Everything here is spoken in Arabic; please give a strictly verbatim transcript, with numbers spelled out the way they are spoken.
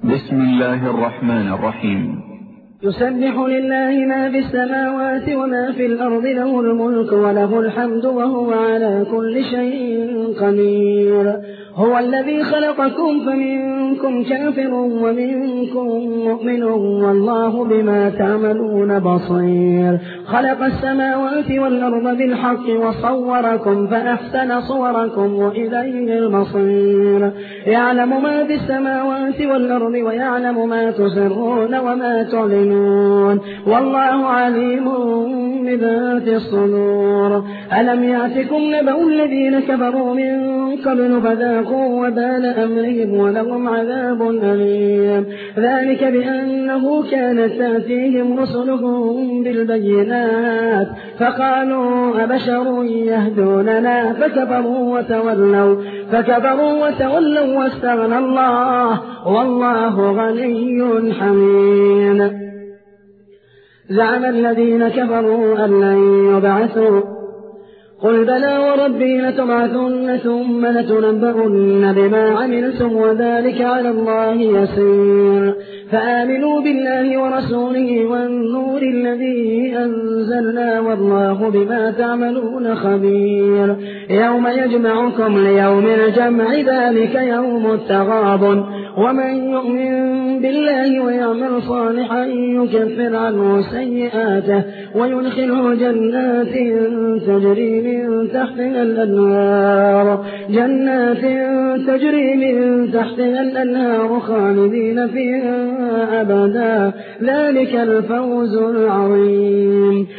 بسم الله الرحمن الرحيم. يسبح لله ما في السماوات وما في الأرض، له الملك وله الحمد وهو على كل شيء قدير. هو الذي خلقكم فمنكم كافر ومنكم مؤمن والله بما تعملون بصير. خلق السماوات والأرض بالحق وصوركم فأحسن صوركم وإليه المصير. يعلم ما في السماوات والأرض ويعلم ما تسرون وما تعلنون والله عليم بذات الصدور. ألم يأتكم نبأ الذين كفروا من قبل فذاقوا وبال أمرهم ولهم عذاب أليم. ذلك بأنه كانت تأتيهم رسلهم بالبينات فقالوا أبشر يهدوننا فكفروا وتولوا فكفروا وتولوا واستغنى الله والله غني حميد. زعم الذين كفروا أن لن يبعثوا قل بلى وربي لتبعثن ثم لتنبؤن بما عملتم وذلك على الله يسير. فآمنوا بالله ورسوله والنور الذي أنزلنا والله بما تعملون خبير. يوم يجمعكم ليوم الجمع ذلك يوم التغابن. ومن يؤمن بالله ويعمل صالحا يكفر عنه سيئاته ويدخله جنات تجري من تحتها الأنهار جنات تجري من تحتها الأنهار خالدين فيها أبدا. ذلك الفوز العظيم.